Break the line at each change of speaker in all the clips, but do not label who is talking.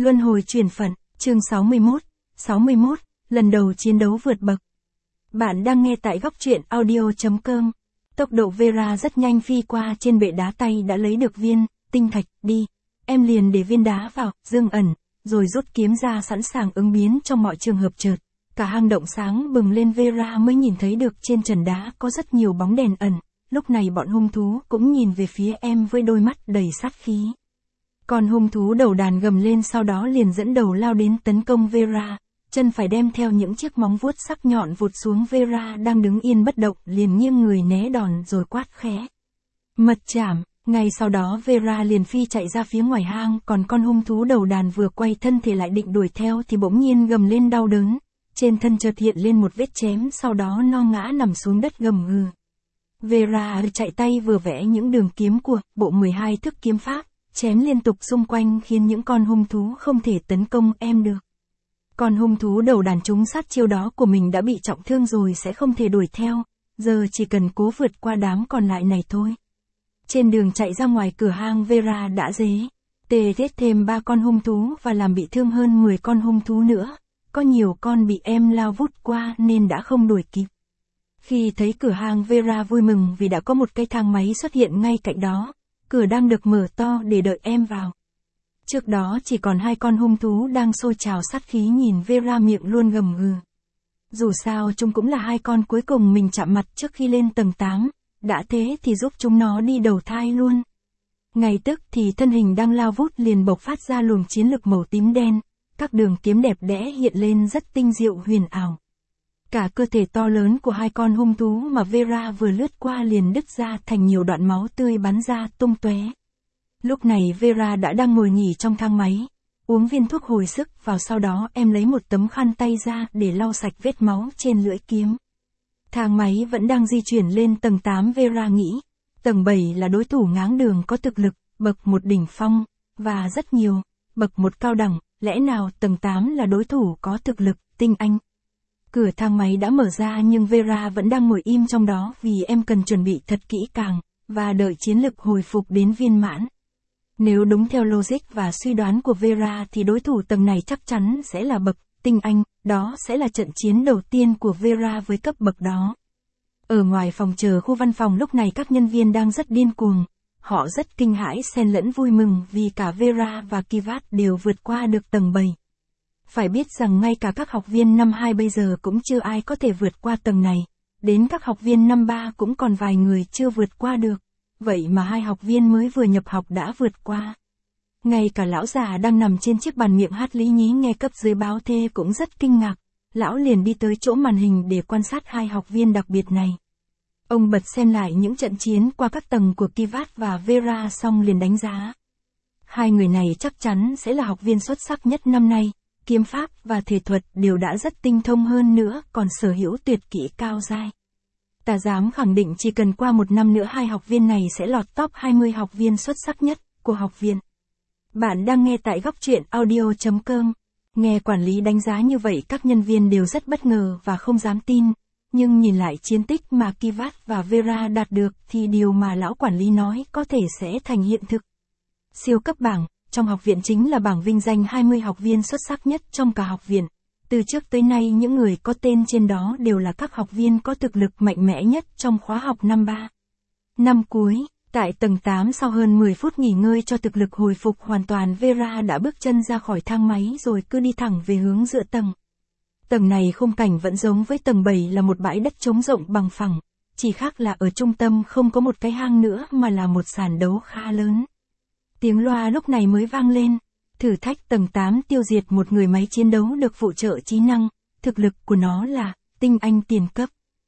Luân hồi chuyển phận, chương 61, lần đầu chiến đấu vượt bậc. Bạn đang nghe tại góc truyện audio.com. Tốc độ Vera rất nhanh phi qua trên bệ đá, tay đã lấy được viên tinh thạch, đi. Em liền để viên đá vào, dương ẩn, rồi rút kiếm ra sẵn sàng ứng biến trong mọi trường hợp. Chợt cả hang động sáng bừng lên, Vera mới nhìn thấy được trên trần đá có rất nhiều bóng đèn ẩn. Lúc này bọn hung thú cũng nhìn về phía em với đôi mắt đầy sát khí. Con hung thú đầu đàn gầm lên, sau đó liền dẫn đầu lao đến tấn công Vera, chân phải đem theo những chiếc móng vuốt sắc nhọn vụt xuống. Vera đang đứng yên bất động, liền nghiêng người né đòn rồi quát khẽ: "Mật chảm!" Ngay sau đó Vera liền phi chạy ra phía ngoài hang, còn con hung thú đầu đàn vừa quay thân thể lại định đuổi theo thì bỗng nhiên gầm lên đau đớn, trên thân chợt hiện lên một vết chém, sau đó no ngã nằm xuống đất gầm gừ. Vera chạy tay vừa vẽ những đường kiếm của bộ 12 thức kiếm pháp, chém liên tục xung quanh khiến những con hung thú không thể tấn công em được. Con hung thú đầu đàn trúng sát chiêu đó của mình đã bị trọng thương rồi, sẽ không thể đuổi theo, giờ chỉ cần cố vượt qua đám còn lại này thôi. Trên đường chạy ra ngoài cửa hang, Vera đã giết thêm 3 con hung thú và làm bị thương hơn 10 con hung thú nữa. Có nhiều con bị em lao vút qua nên đã không đuổi kịp. Khi thấy cửa hang, Vera vui mừng vì đã có một cái thang máy xuất hiện ngay cạnh đó. Cửa đang được mở to để đợi em vào. Trước đó chỉ còn 2 con hung thú đang sôi trào sát khí nhìn Vera, miệng luôn gầm gừ. Dù sao chúng cũng là 2 con cuối cùng mình chạm mặt trước khi lên tầng 8, đã thế thì giúp chúng nó đi đầu thai luôn. Ngay tức thì thân hình đang lao vút liền bộc phát ra luồng chiến lực màu tím đen, các đường kiếm đẹp đẽ hiện lên rất tinh diệu huyền ảo. Cả cơ thể to lớn của 2 con hung thú mà Vera vừa lướt qua liền đứt ra thành nhiều đoạn máu tươi bắn ra tung tóe. Lúc này Vera đã đang ngồi nghỉ trong thang máy, uống viên thuốc hồi sức vào, sau đó em lấy một tấm khăn tay ra để lau sạch vết máu trên lưỡi kiếm. Thang máy vẫn đang di chuyển lên tầng 8, Vera nghĩ, tầng 7 là đối thủ ngáng đường có thực lực, bậc 1 đỉnh phong, và rất nhiều, bậc 1 cao đẳng, lẽ nào tầng 8 là đối thủ có thực lực, tinh anh. Cửa thang máy đã mở ra nhưng Vera vẫn đang ngồi im trong đó vì em cần chuẩn bị thật kỹ càng, và đợi chiến lực hồi phục đến viên mãn. Nếu đúng theo logic và suy đoán của Vera thì đối thủ tầng này chắc chắn sẽ là bậc tinh anh, đó sẽ là trận chiến đầu tiên của Vera với cấp bậc đó. Ở ngoài phòng chờ khu văn phòng lúc này các nhân viên đang rất điên cuồng, họ rất kinh hãi xen lẫn vui mừng vì cả Vera và Kivat đều vượt qua được tầng 7. Phải biết rằng ngay cả các học viên năm 2 bây giờ cũng chưa ai có thể vượt qua tầng này, đến các học viên năm 3 cũng còn vài người chưa vượt qua được, vậy mà 2 học viên mới vừa nhập học đã vượt qua. Ngay cả lão già đang nằm trên chiếc bàn miệng hát lý nhí nghe cấp dưới báo thê cũng rất kinh ngạc, lão liền đi tới chỗ màn hình để quan sát 2 học viên đặc biệt này. Ông bật xem lại những trận chiến qua các tầng của Kivat và Vera xong liền đánh giá. 2 người này chắc chắn sẽ là học viên xuất sắc nhất năm nay. Kiếm pháp và thể thuật đều đã rất tinh thông, hơn nữa còn sở hữu tuyệt kỹ cao dai. Ta dám khẳng định chỉ cần qua 1 năm nữa 2 học viên này sẽ lọt top 20 học viên xuất sắc nhất của học viện. Bạn đang nghe tại góc truyện audio.com. Nghe quản lý đánh giá như vậy các nhân viên đều rất bất ngờ và không dám tin, nhưng nhìn lại chiến tích mà Kivat và Vera đạt được thì điều mà lão quản lý nói có thể sẽ thành hiện thực. Siêu cấp bảng trong học viện chính là bảng vinh danh 20 học viên xuất sắc nhất trong cả học viện. Từ trước tới nay những người có tên trên đó đều là các học viên có thực lực mạnh mẽ nhất trong khóa học năm 3. Năm cuối, tại tầng 8 sau hơn 10 phút nghỉ ngơi cho thực lực hồi phục hoàn toàn, Vera đã bước chân ra khỏi thang máy rồi cứ đi thẳng về hướng giữa tầng. Tầng này khung cảnh vẫn giống với tầng 7 là một bãi đất trống rộng bằng phẳng, chỉ khác là ở trung tâm không có một cái hang nữa mà là một sàn đấu khá lớn. Tiếng loa lúc này mới vang lên. Thử thách tầng 8 tiêu diệt một người máy chiến đấu được phụ trợ trí năng, thực lực của nó là tinh anh tiền cấp.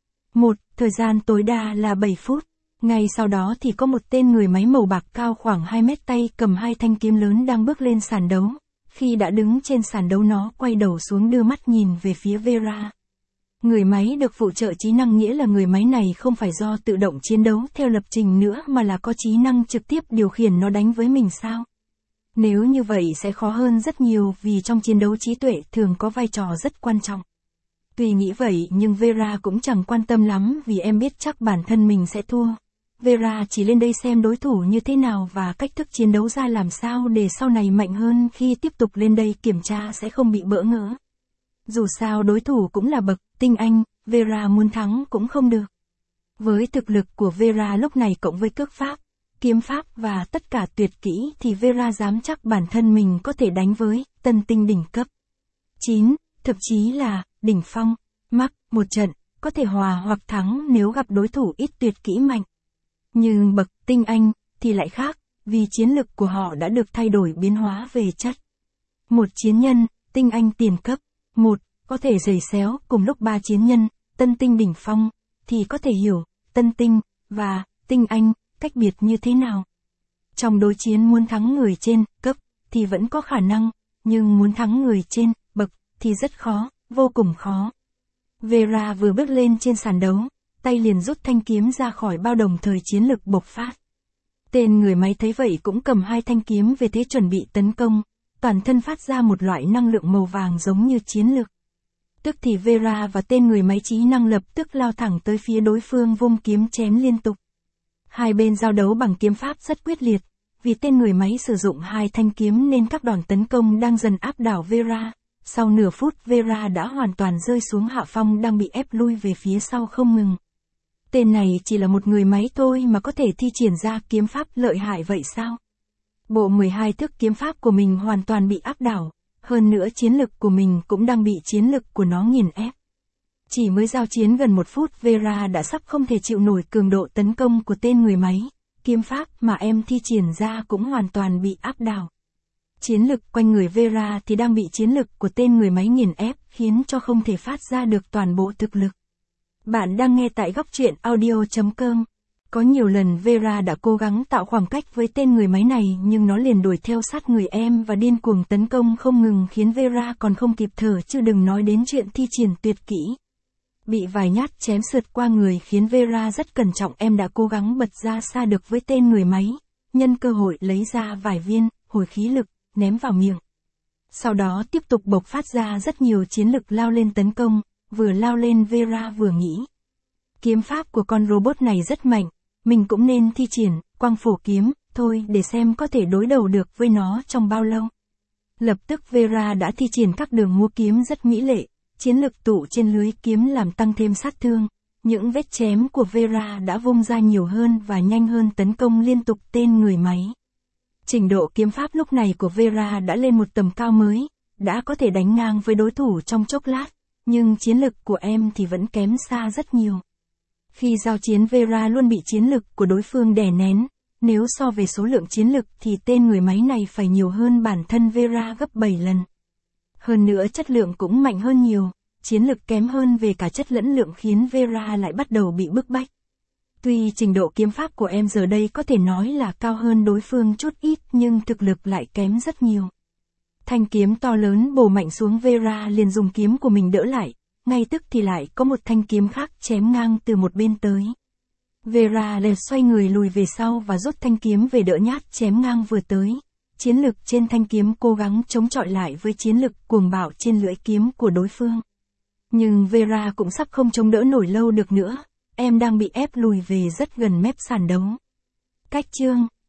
1. Thời gian tối đa là 7 phút. Ngay sau đó thì có một tên người máy màu bạc cao khoảng 2 mét, tay cầm 2 thanh kiếm lớn đang bước lên sàn đấu. Khi đã đứng trên sàn đấu nó quay đầu xuống đưa mắt nhìn về phía Vera. Người máy được phụ trợ trí năng nghĩa là người máy này không phải do tự động chiến đấu theo lập trình nữa mà là có trí năng trực tiếp điều khiển nó đánh với mình sao? Nếu như vậy sẽ khó hơn rất nhiều vì trong chiến đấu trí tuệ thường có vai trò rất quan trọng. Tuy nghĩ vậy nhưng Vera cũng chẳng quan tâm lắm vì em biết chắc bản thân mình sẽ thua. Vera chỉ lên đây xem đối thủ như thế nào và cách thức chiến đấu ra làm sao để sau này mạnh hơn khi tiếp tục lên đây kiểm tra sẽ không bị bỡ ngỡ. Dù sao đối thủ cũng là bậc tinh anh, Vera muốn thắng cũng không được. Với thực lực của Vera lúc này cộng với cước pháp, kiếm pháp và tất cả tuyệt kỹ thì Vera dám chắc bản thân mình có thể đánh với tân tinh đỉnh cấp 9, thậm chí là đỉnh phong, mắc một trận, có thể hòa hoặc thắng nếu gặp đối thủ ít tuyệt kỹ mạnh. Nhưng bậc tinh anh thì lại khác, vì chiến lực của họ đã được thay đổi biến hóa về chất. Một chiến nhân, tinh anh tiền cấp, có thể giày xéo cùng lúc 3 chiến nhân, tân tinh đỉnh phong, thì có thể hiểu, tân tinh và tinh anh, cách biệt như thế nào. Trong đối chiến muốn thắng người trên cấp thì vẫn có khả năng, nhưng muốn thắng người trên bậc thì rất khó, vô cùng khó. Vera vừa bước lên trên sàn đấu, tay liền rút thanh kiếm ra khỏi bao đồng thời chiến lực bộc phát. Tên người máy thấy vậy cũng cầm 2 thanh kiếm về thế chuẩn bị tấn công, toàn thân phát ra một loại năng lượng màu vàng giống như chiến lực. Tức thì Vera và tên người máy trí năng lập tức lao thẳng tới phía đối phương vung kiếm chém liên tục. Hai bên giao đấu bằng kiếm pháp rất quyết liệt, vì tên người máy sử dụng 2 thanh kiếm nên các đòn tấn công đang dần áp đảo Vera. Sau nửa phút Vera đã hoàn toàn rơi xuống hạ phong đang bị ép lui về phía sau không ngừng. Tên này chỉ là một người máy thôi mà có thể thi triển ra kiếm pháp lợi hại vậy sao? Bộ 12 thức kiếm pháp của mình hoàn toàn bị áp đảo, hơn nữa chiến lực của mình cũng đang bị chiến lực của nó nghiền ép. Chỉ mới giao chiến gần 1 phút Vera đã sắp không thể chịu nổi cường độ tấn công của tên người máy, kiếm pháp mà em thi triển ra cũng hoàn toàn bị áp đảo. Chiến lực quanh người Vera thì đang bị chiến lực của tên người máy nghiền ép khiến cho không thể phát ra được toàn bộ thực lực. Bạn đang nghe tại góc truyện audio.com. Có nhiều lần Vera đã cố gắng tạo khoảng cách với tên người máy này nhưng nó liền đuổi theo sát người em và điên cuồng tấn công không ngừng khiến Vera còn không kịp thở chứ đừng nói đến chuyện thi triển tuyệt kỹ. Bị vài nhát chém sượt qua người khiến Vera rất cẩn trọng em đã cố gắng bật ra xa được với tên người máy, nhân cơ hội lấy ra vài viên hồi khí lực, ném vào miệng. Sau đó tiếp tục bộc phát ra rất nhiều chiến lực lao lên tấn công, vừa lao lên Vera vừa nghĩ. Kiếm pháp của con robot này rất mạnh, mình cũng nên thi triển quang phổ kiếm, thôi để xem có thể đối đầu được với nó trong bao lâu. Lập tức Vera đã thi triển các đường múa kiếm rất mỹ lệ, chiến lực tụ trên lưới kiếm làm tăng thêm sát thương. Những vết chém của Vera đã vung ra nhiều hơn và nhanh hơn tấn công liên tục tên người máy. Trình độ kiếm pháp lúc này của Vera đã lên một tầm cao mới, đã có thể đánh ngang với đối thủ trong chốc lát, nhưng chiến lực của em thì vẫn kém xa rất nhiều. Khi giao chiến Vera luôn bị chiến lực của đối phương đè nén, nếu so về số lượng chiến lực thì tên người máy này phải nhiều hơn bản thân Vera gấp 7 lần. Hơn nữa chất lượng cũng mạnh hơn nhiều, chiến lực kém hơn về cả chất lẫn lượng khiến Vera lại bắt đầu bị bức bách. Tuy trình độ kiếm pháp của em giờ đây có thể nói là cao hơn đối phương chút ít nhưng thực lực lại kém rất nhiều. Thanh kiếm to lớn bổ mạnh xuống Vera liền dùng kiếm của mình đỡ lại, ngay tức thì lại có một thanh kiếm khác chém ngang từ một bên tới. Vera liền xoay người lùi về sau và rút thanh kiếm về đỡ nhát chém ngang vừa tới. Chiến lực trên thanh kiếm cố gắng chống chọi lại với chiến lực cuồng bạo trên lưỡi kiếm của đối phương. Nhưng Vera cũng sắp không chống đỡ nổi lâu được nữa, em đang bị ép lùi về rất gần mép sàn đấu. Cách chương